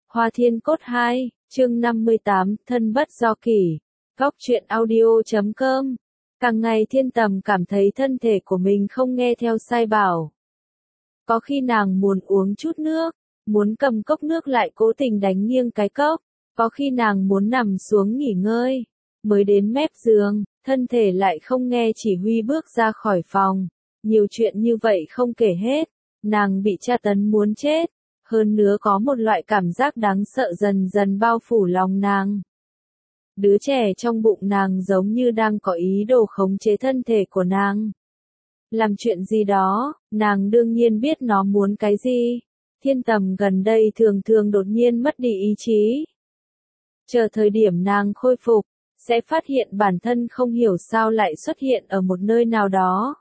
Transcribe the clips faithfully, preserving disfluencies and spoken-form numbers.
Hoa Thiên Cốt hai, chương năm mươi tám, thân bất do kỷ. Góc truyện audio chấm com. Càng ngày Thiên Tầm cảm thấy thân thể của mình không nghe theo sai bảo. Có khi nàng muốn uống chút nước, muốn cầm cốc nước lại cố tình đánh nghiêng cái cốc. Có khi nàng muốn nằm xuống nghỉ ngơi, mới đến mép giường, thân thể lại không nghe chỉ huy bước ra khỏi phòng. Nhiều chuyện như vậy không kể hết, nàng bị tra tấn muốn chết. Hơn nữa có một loại cảm giác đáng sợ dần dần bao phủ lòng nàng. Đứa trẻ trong bụng nàng giống như đang có ý đồ khống chế thân thể của nàng. Làm chuyện gì đó, nàng đương nhiên biết nó muốn cái gì. Thiên Tầm gần đây thường thường đột nhiên mất đi ý chí. Chờ thời điểm nàng khôi phục, sẽ phát hiện bản thân không hiểu sao lại xuất hiện ở một nơi nào đó.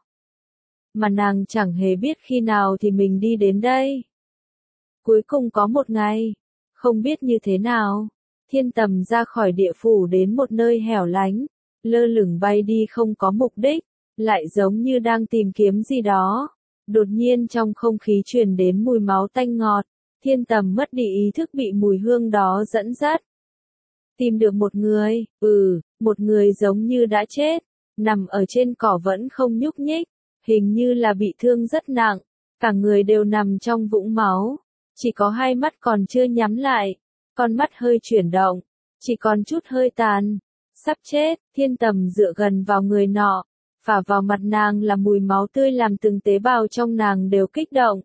Mà nàng chẳng hề biết khi nào thì mình đi đến đây. Cuối cùng có một ngày, không biết như thế nào, Thiên Tầm ra khỏi địa phủ đến một nơi hẻo lánh, lơ lửng bay đi không có mục đích, lại giống như đang tìm kiếm gì đó. Đột nhiên trong không khí truyền đến mùi máu tanh ngọt, Thiên Tầm mất đi ý thức bị mùi hương đó dẫn dắt. Tìm được một người, ừ, một người giống như đã chết, nằm ở trên cỏ vẫn không nhúc nhích, hình như là bị thương rất nặng, cả người đều nằm trong vũng máu. Chỉ có hai mắt còn chưa nhắm lại, con mắt hơi chuyển động, chỉ còn chút hơi tàn. Sắp chết, Thiên Tầm dựa gần vào người nọ, phả vào mặt nàng là mùi máu tươi làm từng tế bào trong nàng đều kích động.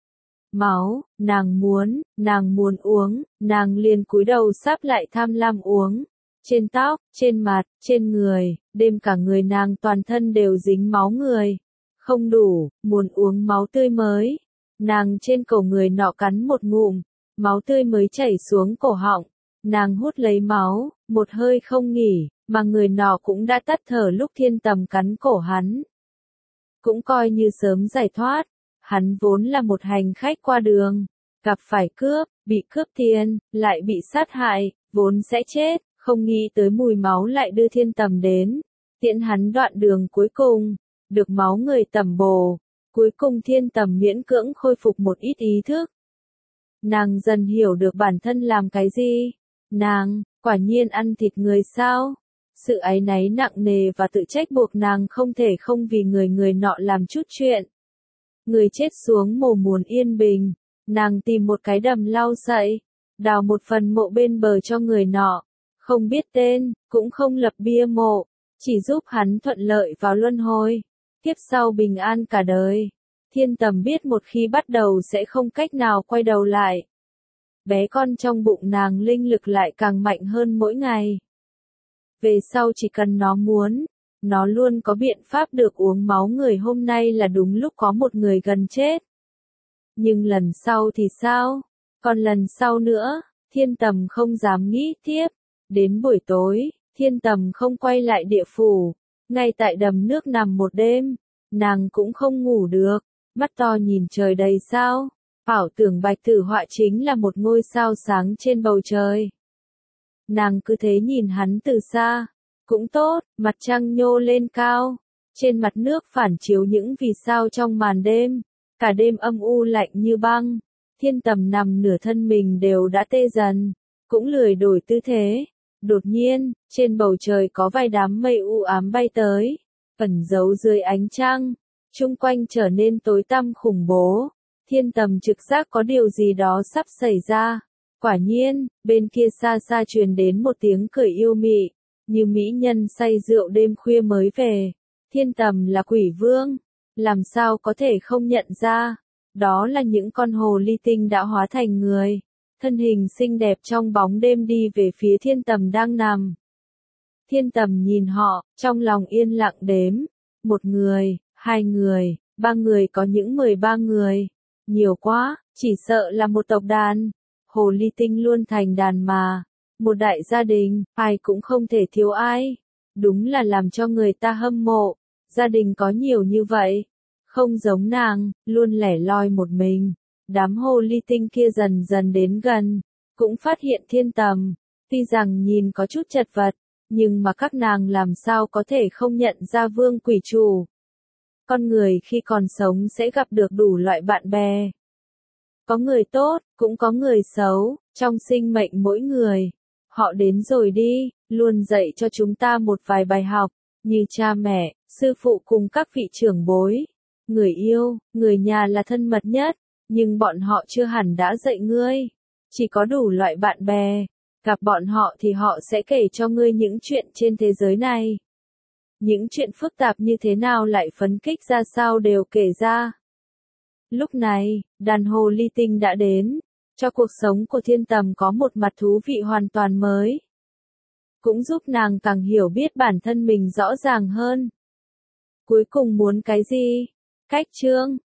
Máu, nàng muốn, nàng muốn uống, nàng liền cúi đầu sáp lại tham lam uống. Trên tóc, trên mặt, trên người, đêm cả người nàng toàn thân đều dính máu người. Không đủ, muốn uống máu tươi mới. Nàng trên cổ người nọ cắn một ngụm, máu tươi mới chảy xuống cổ họng. Nàng hút lấy máu, một hơi không nghỉ, mà người nọ cũng đã tắt thở lúc Thiên Tầm cắn cổ hắn. Cũng coi như sớm giải thoát, hắn vốn là một hành khách qua đường, gặp phải cướp, bị cướp tiền, lại bị sát hại, vốn sẽ chết, không nghĩ tới mùi máu lại đưa Thiên Tầm đến, tiễn hắn đoạn đường cuối cùng, được máu người tẩm bổ. Cuối cùng Thiên Tầm miễn cưỡng khôi phục một ít ý thức. Nàng dần hiểu được bản thân làm cái gì. Nàng, quả nhiên ăn thịt người sao? Sự áy náy nặng nề và tự trách buộc nàng không thể không vì người người nọ làm chút chuyện. Người chết xuống mồ muốn yên bình. Nàng tìm một cái đầm lau sậy, đào một phần mộ bên bờ cho người nọ. Không biết tên, cũng không lập bia mộ, chỉ giúp hắn thuận lợi vào luân hồi. Tiếp sau bình an cả đời. Thiên Tầm biết một khi bắt đầu sẽ không cách nào quay đầu lại. Bé con trong bụng nàng linh lực lại càng mạnh hơn mỗi ngày. Về sau chỉ cần nó muốn, nó luôn có biện pháp được uống máu người. Hôm nay là đúng lúc có một người gần chết. Nhưng lần sau thì sao? Còn lần sau nữa, Thiên Tầm không dám nghĩ tiếp. Đến buổi tối, Thiên Tầm không quay lại địa phủ. Ngay tại đầm nước nằm một đêm, nàng cũng không ngủ được, mắt to nhìn trời đầy sao, ảo tưởng Bạch Tử Họa chính là một ngôi sao sáng trên bầu trời. Nàng cứ thế nhìn hắn từ xa, cũng tốt, mặt trăng nhô lên cao, trên mặt nước phản chiếu những vì sao trong màn đêm, cả đêm âm u lạnh như băng. Thiên Tầm nằm nửa thân mình đều đã tê dần, cũng lười đổi tư thế. Đột nhiên, trên bầu trời có vài đám mây u ám bay tới, ẩn giấu dưới ánh trăng, chung quanh trở nên tối tăm khủng bố. Thiên Tầm trực giác có điều gì đó sắp xảy ra. Quả nhiên, bên kia xa xa truyền đến một tiếng cười yêu mị, như mỹ nhân say rượu đêm khuya mới về. Thiên Tầm là quỷ vương, làm sao có thể không nhận ra, đó là những con hồ ly tinh đã hóa thành người. Thân hình xinh đẹp trong bóng đêm đi về phía Thiên Tầm đang nằm. Thiên Tầm nhìn họ, trong lòng yên lặng đếm. Một người, hai người, ba người, có những mười ba người. Nhiều quá, chỉ sợ là một tộc đàn. Hồ ly tinh luôn thành đàn mà. Một đại gia đình, ai cũng không thể thiếu ai. Đúng là làm cho người ta hâm mộ. Gia đình có nhiều như vậy. Không giống nàng, luôn lẻ loi một mình. Đám hồ ly tinh kia dần dần đến gần, cũng phát hiện Thiên Tầm, tuy rằng nhìn có chút chật vật, nhưng mà các nàng làm sao có thể không nhận ra vương quỷ chủ. Con người khi còn sống sẽ gặp được đủ loại bạn bè. Có người tốt, Cũng có người xấu, trong sinh mệnh mỗi người. Họ đến rồi đi, luôn dạy cho chúng ta một vài bài học, như cha mẹ, sư phụ cùng các vị trưởng bối. Người yêu, người nhà là thân mật nhất, nhưng bọn họ chưa hẳn đã dạy ngươi. Chỉ có đủ loại bạn bè, gặp bọn họ thì họ sẽ kể cho ngươi những chuyện trên thế giới này. Những chuyện phức tạp như thế nào lại phấn khích ra sao đều kể ra. Lúc này, đàn hồ ly tinh đã đến, cho cuộc sống của Thiên Tầm có một mặt thú vị hoàn toàn mới. Cũng giúp nàng càng hiểu biết bản thân mình rõ ràng hơn. Cuối cùng muốn cái gì? Cách chương